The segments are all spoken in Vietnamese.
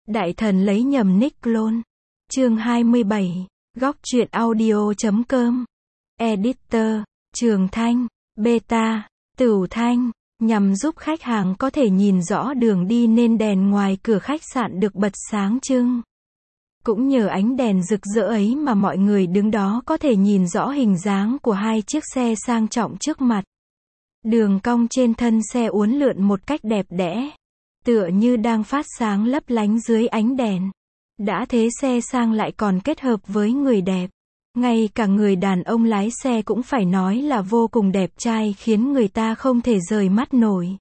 Đại thần lấy nhầm nick clone. Chương 27. Góc truyện audio.com. Editor. Trường Thanh. Beta. Tửu Thanh. Nhằm giúp khách hàng có thể nhìn rõ đường đi nên đèn ngoài cửa khách sạn được bật sáng trưng. Cũng nhờ ánh đèn rực rỡ ấy mà mọi người đứng đó có thể nhìn rõ hình dáng của hai chiếc xe sang trọng trước mặt. Đường cong trên thân xe uốn lượn một cách đẹp đẽ, tựa như đang phát sáng lấp lánh dưới ánh đèn. Đã thế xe sang lại còn kết hợp với người đẹp. Ngay cả người đàn ông lái xe cũng phải nói là vô cùng đẹp trai, khiến người ta không thể rời mắt nổi.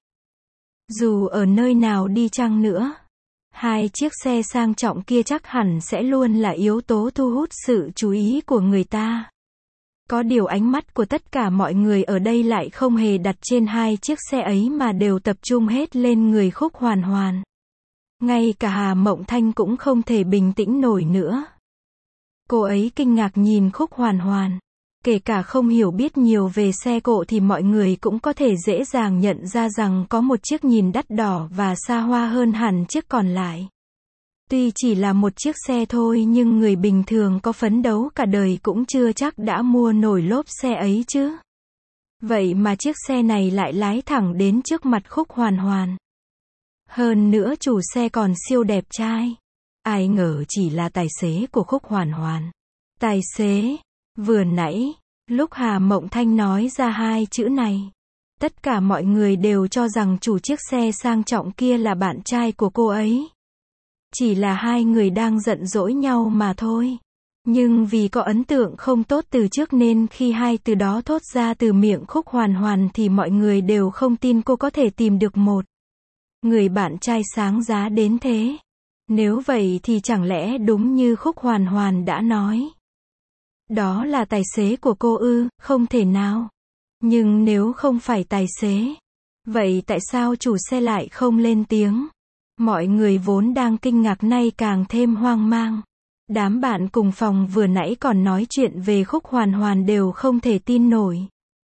Dù ở nơi nào đi chăng nữa, hai chiếc xe sang trọng kia chắc hẳn sẽ luôn là yếu tố thu hút sự chú ý của người ta. Có điều ánh mắt của tất cả mọi người ở đây lại không hề đặt trên hai chiếc xe ấy mà đều tập trung hết lên người Khúc Hoàn Hoàn. Ngay cả Hà Mộng Thanh cũng không thể bình tĩnh nổi nữa. Cô ấy kinh ngạc nhìn Khúc Hoàn Hoàn. Kể cả không hiểu biết nhiều về xe cộ thì mọi người cũng có thể dễ dàng nhận ra rằng có một chiếc nhìn đắt đỏ và xa hoa hơn hẳn chiếc còn lại. Tuy chỉ là một chiếc xe thôi nhưng người bình thường có phấn đấu cả đời cũng chưa chắc đã mua nổi lốp xe ấy chứ. Vậy mà chiếc xe này lại lái thẳng đến trước mặt Khúc Hoàn Hoàn. Hơn nữa chủ xe còn siêu đẹp trai. Ai ngờ chỉ là tài xế của Khúc Hoàn Hoàn. Tài xế. Vừa nãy, lúc Hà Mộng Thanh nói ra hai chữ này, tất cả mọi người đều cho rằng chủ chiếc xe sang trọng kia là bạn trai của cô ấy. Chỉ là hai người đang giận dỗi nhau mà thôi. Nhưng vì có ấn tượng không tốt từ trước nên khi hai từ đó thốt ra từ miệng Khúc Hoàn Hoàn thì mọi người đều không tin cô có thể tìm được một người bạn trai sáng giá đến thế. Nếu vậy thì chẳng lẽ đúng như Khúc Hoàn Hoàn đã nói, đó là tài xế của cô ư? Không thể nào. Nhưng nếu không phải tài xế, vậy tại sao chủ xe lại không lên tiếng? Mọi người vốn đang kinh ngạc nay càng thêm hoang mang. Đám bạn cùng phòng vừa nãy còn nói chuyện về Khúc Hoàn Hoàn đều không thể tin nổi.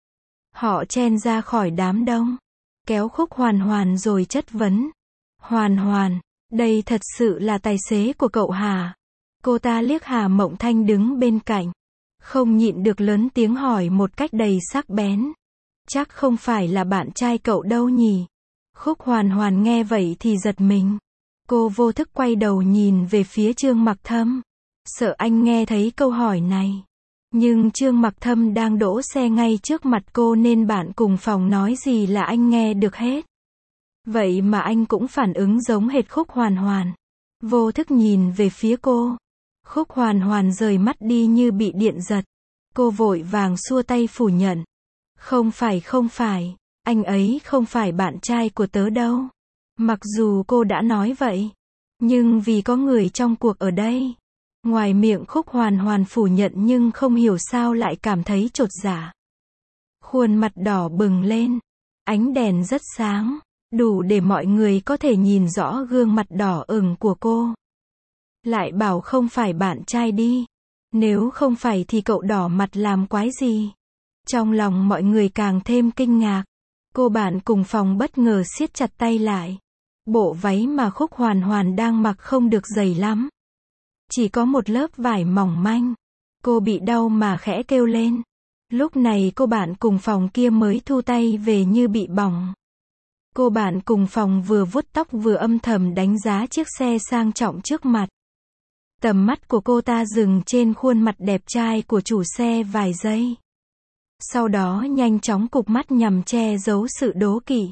Họ chen ra khỏi đám đông, kéo Khúc Hoàn Hoàn rồi chất vấn. Hoàn Hoàn, đây thật sự là tài xế của cậu hả? Cô ta liếc Hà Mộng Thanh đứng bên cạnh, không nhịn được lớn tiếng hỏi một cách đầy sắc bén. Chắc không phải là bạn trai cậu đâu nhỉ? Khúc Hoàn Hoàn nghe vậy thì giật mình. Cô vô thức quay đầu nhìn về phía Trương Mặc Thâm, sợ anh nghe thấy câu hỏi này. Nhưng Trương Mặc Thâm đang đỗ xe ngay trước mặt cô nên bạn cùng phòng nói gì là anh nghe được hết. Vậy mà anh cũng phản ứng giống hệt Khúc Hoàn Hoàn, vô thức nhìn về phía cô. Khúc Hoàn Hoàn rời mắt đi như bị điện giật. Cô vội vàng xua tay phủ nhận. Không phải, anh ấy không phải bạn trai của tớ đâu. Mặc dù cô đã nói vậy, nhưng vì có người trong cuộc ở đây. Ngoài miệng Khúc Hoàn Hoàn phủ nhận nhưng không hiểu sao lại cảm thấy chột dạ. Khuôn mặt đỏ bừng lên. Ánh đèn rất sáng, đủ để mọi người có thể nhìn rõ gương mặt đỏ ửng của cô. Lại bảo không phải bạn trai đi. Nếu không phải thì cậu đỏ mặt làm quái gì? Trong lòng mọi người càng thêm kinh ngạc. Cô bạn cùng phòng bất ngờ siết chặt tay lại. Bộ váy mà Khúc Hoàn Hoàn đang mặc không được dày lắm, chỉ có một lớp vải mỏng manh. Cô bị đau mà khẽ kêu lên. Lúc này cô bạn cùng phòng kia mới thu tay về như bị bỏng. Cô bạn cùng phòng vừa vuốt tóc vừa âm thầm đánh giá chiếc xe sang trọng trước mặt. Tầm mắt của cô ta dừng trên khuôn mặt đẹp trai của chủ xe vài giây. Sau đó nhanh chóng cụp mắt nhằm che giấu sự đố kỵ.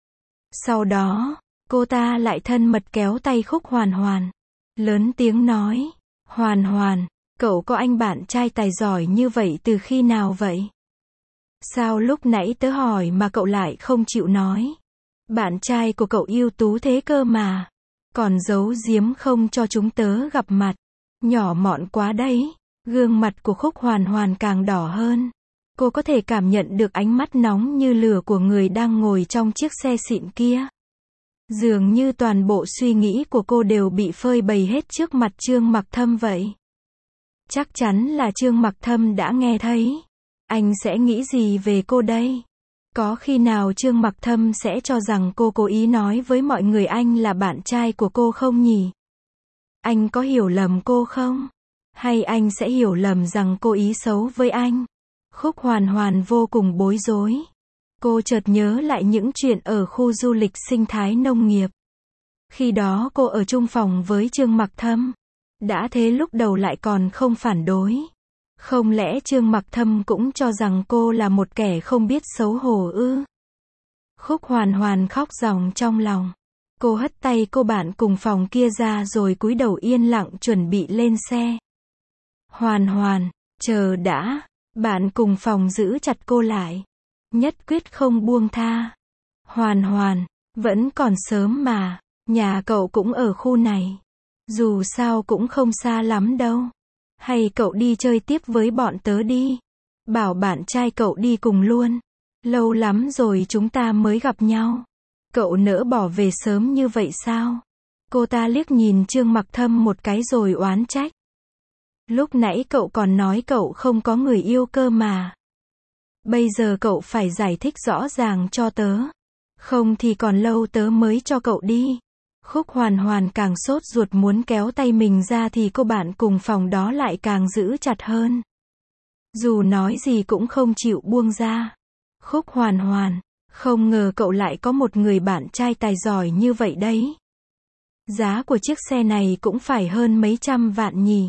Sau đó, cô ta lại thân mật kéo tay Khúc Hoàn Hoàn, lớn tiếng nói. Hoàn Hoàn, cậu có anh bạn trai tài giỏi như vậy từ khi nào vậy? Sao lúc nãy tớ hỏi mà cậu lại không chịu nói? Bạn trai của cậu ưu tú thế cơ mà. Còn giấu giếm không cho chúng tớ gặp mặt. Nhỏ mọn quá đấy. Gương mặt của Khúc Hoàn Hoàn càng đỏ hơn. Cô có thể cảm nhận được ánh mắt nóng như lửa của người đang ngồi trong chiếc xe xịn kia. Dường như toàn bộ suy nghĩ của cô đều bị phơi bày hết trước mặt Trương Mặc Thâm vậy. Chắc chắn là Trương Mặc Thâm đã nghe thấy. Anh sẽ nghĩ gì về cô đây? Có khi nào Trương Mặc Thâm sẽ cho rằng cô cố ý nói với mọi người anh là bạn trai của cô không nhỉ? Anh có hiểu lầm cô không? Hay anh sẽ hiểu lầm rằng cô ý xấu với anh? Khúc Hoàn Hoàn vô cùng bối rối. Cô chợt nhớ lại những chuyện ở khu du lịch sinh thái nông nghiệp. Khi đó cô ở chung phòng với Trương Mặc Thâm. Đã thế lúc đầu lại còn không phản đối. Không lẽ Trương Mặc Thâm cũng cho rằng cô là một kẻ không biết xấu hổ ư? Khúc Hoàn Hoàn khóc ròng trong lòng. Cô hất tay cô bạn cùng phòng kia ra rồi cúi đầu yên lặng chuẩn bị lên xe. Hoàn Hoàn, chờ đã. Bạn cùng phòng giữ chặt cô lại. Nhất quyết không buông tha. Hoàn Hoàn, vẫn còn sớm mà. Nhà cậu cũng ở khu này. Dù sao cũng không xa lắm đâu. Hay cậu đi chơi tiếp với bọn tớ đi. Bảo bạn trai cậu đi cùng luôn. Lâu lắm rồi chúng ta mới gặp nhau. Cậu nỡ bỏ về sớm như vậy sao? Cô ta liếc nhìn Trương Mặc Thâm một cái rồi oán trách. Lúc nãy cậu còn nói cậu không có người yêu cơ mà. Bây giờ cậu phải giải thích rõ ràng cho tớ. Không thì còn lâu tớ mới cho cậu đi. Khúc Hoàn Hoàn càng sốt ruột muốn kéo tay mình ra thì cô bạn cùng phòng đó lại càng giữ chặt hơn. Dù nói gì cũng không chịu buông ra. Khúc Hoàn Hoàn, không ngờ cậu lại có một người bạn trai tài giỏi như vậy đấy. Giá của chiếc xe này cũng phải hơn mấy trăm vạn nhỉ.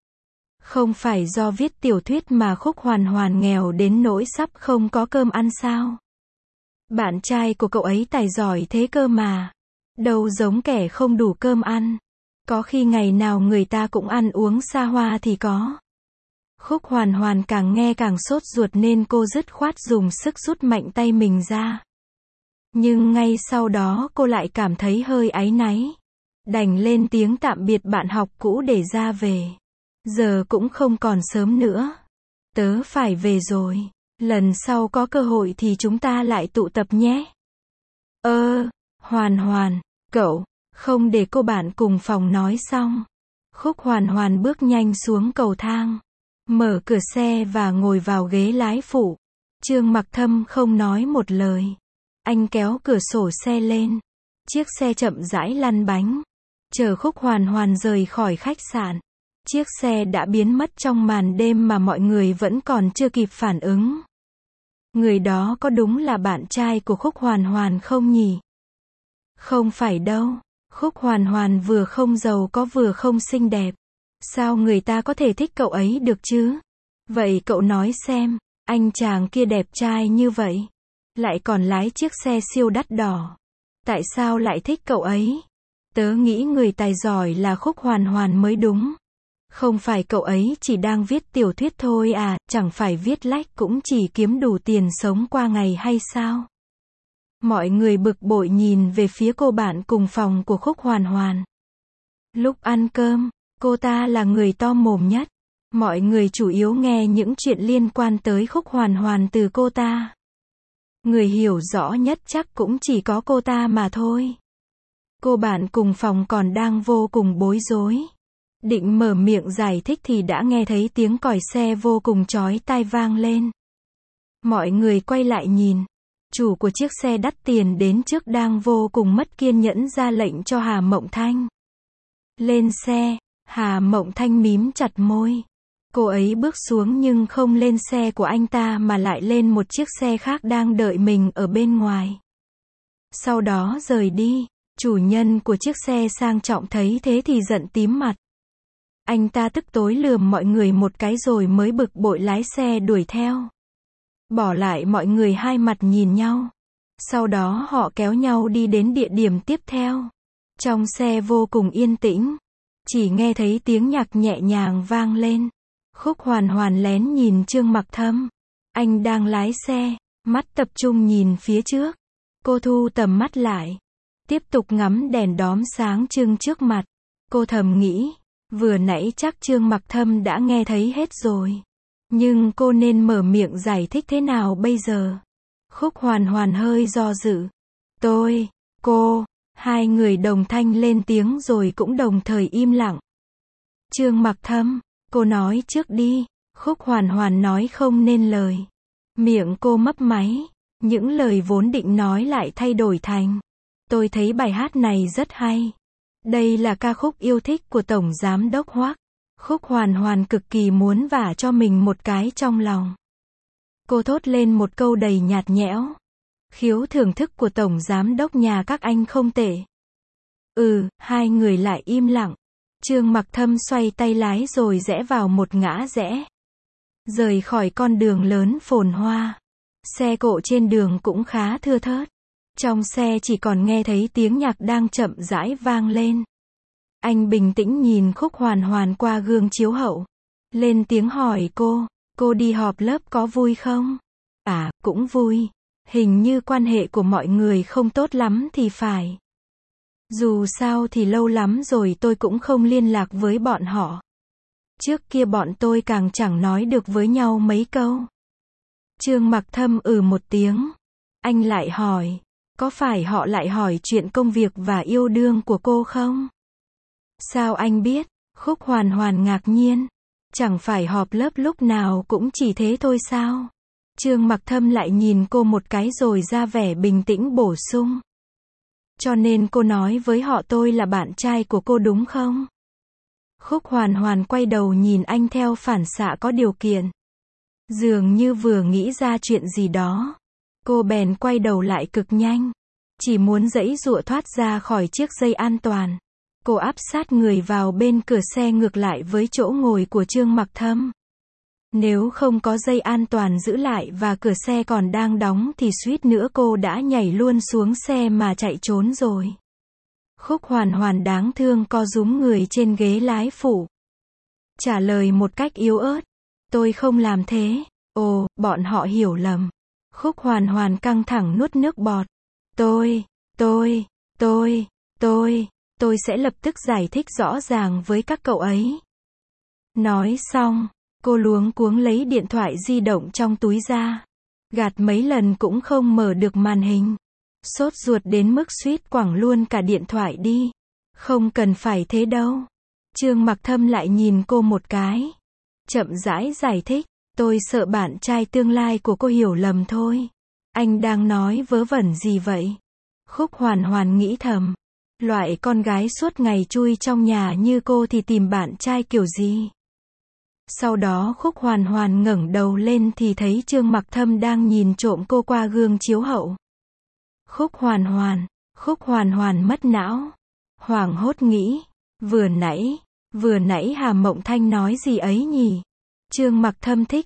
Không phải do viết tiểu thuyết mà Khúc Hoàn Hoàn nghèo đến nỗi sắp không có cơm ăn sao? Bạn trai của cậu ấy tài giỏi thế cơ mà. Đâu giống kẻ không đủ cơm ăn. Có khi ngày nào người ta cũng ăn uống xa hoa thì có. Khúc Hoàn Hoàn càng nghe càng sốt ruột nên cô dứt khoát dùng sức rút mạnh tay mình ra. Nhưng ngay sau đó cô lại cảm thấy hơi áy náy. Đành lên tiếng tạm biệt bạn học cũ để ra về. Giờ cũng không còn sớm nữa. Tớ phải về rồi. Lần sau có cơ hội thì chúng ta lại tụ tập nhé. Hoàn Hoàn, cậu, không để cô bạn cùng phòng nói xong. Khúc Hoàn Hoàn bước nhanh xuống cầu thang. Mở cửa xe và ngồi vào ghế lái phụ. Trương Mặc Thâm không nói một lời. Anh kéo cửa sổ xe lên. Chiếc xe chậm rãi lăn bánh. Chờ Khúc Hoàn Hoàn rời khỏi khách sạn. Chiếc xe đã biến mất trong màn đêm mà mọi người vẫn còn chưa kịp phản ứng. Người đó có đúng là bạn trai của Khúc Hoàn Hoàn không nhỉ? Không phải đâu. Khúc Hoàn Hoàn vừa không giàu có vừa không xinh đẹp. Sao người ta có thể thích cậu ấy được chứ? Vậy cậu nói xem, anh chàng kia đẹp trai như vậy, lại còn lái chiếc xe siêu đắt đỏ. Tại sao lại thích cậu ấy? Tớ nghĩ người tài giỏi là Khúc Hoàn Hoàn mới đúng. Không phải cậu ấy chỉ đang viết tiểu thuyết thôi à, chẳng phải viết lách cũng chỉ kiếm đủ tiền sống qua ngày hay sao? Mọi người bực bội nhìn về phía cô bạn cùng phòng của Khúc Hoàn Hoàn. Lúc ăn cơm, cô ta là người to mồm nhất. Mọi người chủ yếu nghe những chuyện liên quan tới Khúc Hoàn Hoàn từ cô ta. Người hiểu rõ nhất chắc cũng chỉ có cô ta mà thôi. Cô bạn cùng phòng còn đang vô cùng bối rối. Định mở miệng giải thích thì đã nghe thấy tiếng còi xe vô cùng chói tai vang lên. Mọi người quay lại nhìn. Chủ của chiếc xe đắt tiền đến trước đang vô cùng mất kiên nhẫn ra lệnh cho Hà Mộng Thanh. Lên xe. Hà Mộng Thanh mím chặt môi. Cô ấy bước xuống nhưng không lên xe của anh ta mà lại lên một chiếc xe khác đang đợi mình ở bên ngoài. Sau đó rời đi. Chủ nhân của chiếc xe sang trọng thấy thế thì giận tím mặt. Anh ta tức tối lườm mọi người một cái rồi mới bực bội lái xe đuổi theo. Bỏ lại mọi người hai mặt nhìn nhau. Sau đó họ kéo nhau đi đến địa điểm tiếp theo. Trong xe vô cùng yên tĩnh. Chỉ nghe thấy tiếng nhạc nhẹ nhàng vang lên. Khúc Hoàn Hoàn lén nhìn Trương Mặc Thâm. Anh đang lái xe, mắt tập trung nhìn phía trước. Cô thu tầm mắt lại. Tiếp tục ngắm đèn đóm sáng trưng trước mặt. Cô thầm nghĩ, vừa nãy chắc Trương Mặc Thâm đã nghe thấy hết rồi. Nhưng cô nên mở miệng giải thích thế nào bây giờ? Khúc Hoàn Hoàn hơi do dự. Tôi, cô, hai người đồng thanh lên tiếng rồi cũng đồng thời im lặng. Trương Mặc Thâm, cô nói trước đi. Khúc Hoàn Hoàn nói không nên lời. Miệng cô mấp máy. Những lời vốn định nói lại thay đổi thành. Tôi thấy bài hát này rất hay. Đây là ca khúc yêu thích của Tổng Giám đốc Hoắc. Khúc Hoàn Hoàn cực kỳ muốn vả cho mình một cái trong lòng. Cô thốt lên một câu đầy nhạt nhẽo. Khiếu thưởng thức của Tổng Giám đốc nhà các anh không tệ. Hai người lại im lặng. Trương Mặc Thâm xoay tay lái rồi rẽ vào một ngã rẽ. Rời khỏi con đường lớn phồn hoa. Xe cộ trên đường cũng khá thưa thớt. Trong xe chỉ còn nghe thấy tiếng nhạc đang chậm rãi vang lên. Anh bình tĩnh nhìn Khúc Hoàn Hoàn qua gương chiếu hậu. Lên tiếng hỏi cô đi họp lớp có vui không? À, cũng vui. Hình như quan hệ của mọi người không tốt lắm thì phải. Dù sao thì lâu lắm rồi tôi cũng không liên lạc với bọn họ. Trước kia bọn tôi càng chẳng nói được với nhau mấy câu. Trương Mặc Thâm một tiếng. Anh lại hỏi, có phải họ lại hỏi chuyện công việc và yêu đương của cô không? Sao anh biết? Khúc Hoàn Hoàn ngạc nhiên. Chẳng phải họp lớp lúc nào cũng chỉ thế thôi sao? Trương Mặc Thâm lại nhìn cô một cái rồi ra vẻ bình tĩnh bổ sung. Cho nên cô nói với họ tôi là bạn trai của cô đúng không? Khúc Hoàn Hoàn quay đầu nhìn anh theo phản xạ có điều kiện. Dường như vừa nghĩ ra chuyện gì đó. Cô bèn quay đầu lại cực nhanh. Chỉ muốn giãy giụa thoát ra khỏi chiếc dây an toàn. Cô áp sát người vào bên cửa xe ngược lại với chỗ ngồi của Trương Mặc Thâm. Nếu không có dây an toàn giữ lại và cửa xe còn đang đóng thì suýt nữa cô đã nhảy luôn xuống xe mà chạy trốn rồi. Khúc Hoàn Hoàn đáng thương co rúm người trên ghế lái phụ. Trả lời một cách yếu ớt. Tôi không làm thế. Ồ, bọn họ hiểu lầm. Khúc Hoàn Hoàn căng thẳng nuốt nước bọt. Tôi sẽ lập tức giải thích rõ ràng với các cậu ấy. Nói xong, cô luống cuống lấy điện thoại di động trong túi ra. Gạt mấy lần cũng không mở được màn hình. Sốt ruột đến mức suýt quẳng luôn cả điện thoại đi. Không cần phải thế đâu. Trương Mặc Thâm lại nhìn cô một cái. Chậm rãi giải thích. Tôi sợ bạn trai tương lai của cô hiểu lầm thôi. Anh đang nói vớ vẩn gì vậy? Khúc Hoàn Hoàn nghĩ thầm. Loại con gái suốt ngày chui trong nhà như cô thì tìm bạn trai kiểu gì? Sau đó Khúc Hoàn Hoàn ngẩng đầu lên thì thấy Trương Mặc Thâm đang nhìn trộm cô qua gương chiếu hậu. Khúc Hoàn Hoàn mất não. Hoảng hốt nghĩ. Vừa nãy Hà Mộng Thanh nói gì ấy nhỉ? Trương Mặc Thâm thích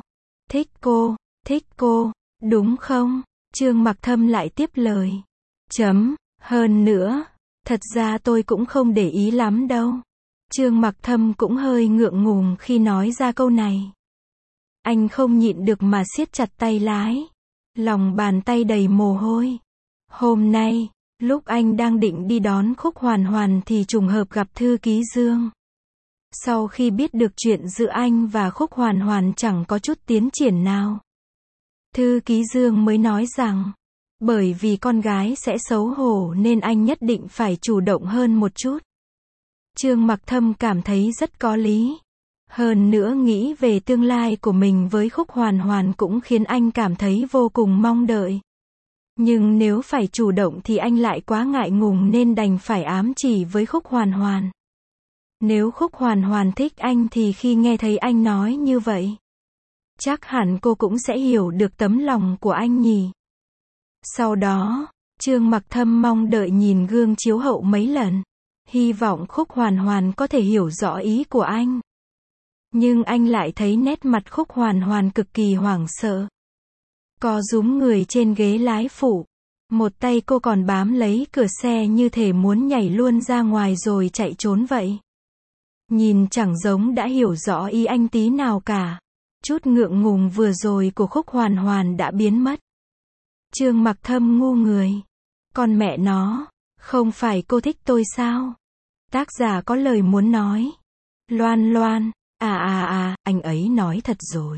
cô, đúng không? Trương Mặc Thâm lại tiếp lời. Hơn nữa, thật ra tôi cũng không để ý lắm đâu. Trương Mặc Thâm cũng hơi ngượng ngùng khi nói ra câu này. Anh không nhịn được mà siết chặt tay lái. Lòng bàn tay đầy mồ hôi. Hôm nay, lúc anh đang định đi đón Khúc Hoàn Hoàn thì trùng hợp gặp thư ký Dương. Sau khi biết được chuyện giữa anh và Khúc Hoàn Hoàn chẳng có chút tiến triển nào, thư ký Dương mới nói rằng, bởi vì con gái sẽ xấu hổ nên anh nhất định phải chủ động hơn một chút. Trương Mặc Thâm cảm thấy rất có lý. Hơn nữa nghĩ về tương lai của mình với Khúc Hoàn Hoàn cũng khiến anh cảm thấy vô cùng mong đợi. Nhưng nếu phải chủ động thì anh lại quá ngại ngùng nên đành phải ám chỉ với Khúc Hoàn Hoàn. Nếu Khúc Hoàn Hoàn thích anh thì khi nghe thấy anh nói như vậy, chắc hẳn cô cũng sẽ hiểu được tấm lòng của anh nhỉ. Sau đó, Trương Mặc Thâm mong đợi nhìn gương chiếu hậu mấy lần. Hy vọng Khúc Hoàn Hoàn có thể hiểu rõ ý của anh. Nhưng anh lại thấy nét mặt Khúc Hoàn Hoàn cực kỳ hoảng sợ. Co rúm người trên ghế lái phụ. Một tay cô còn bám lấy cửa xe như thể muốn nhảy luôn ra ngoài rồi chạy trốn vậy. Nhìn chẳng giống đã hiểu rõ ý anh tí nào cả. Chút ngượng ngùng vừa rồi của Khúc Hoàn Hoàn đã biến mất. Trương Mặc Thâm ngu người. Con mẹ nó, không phải cô thích tôi sao? Tác giả có lời muốn nói. Loan, anh ấy nói thật rồi.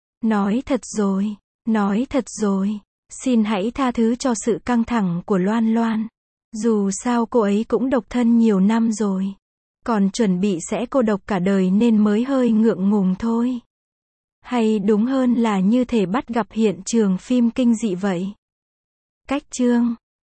Nói thật rồi. Xin hãy tha thứ cho sự căng thẳng của Loan. Dù sao cô ấy cũng độc thân nhiều năm rồi. Còn chuẩn bị sẽ cô độc cả đời nên mới hơi ngượng ngùng thôi. Hay đúng hơn là như thể bắt gặp hiện trường phim kinh dị vậy. Cách chương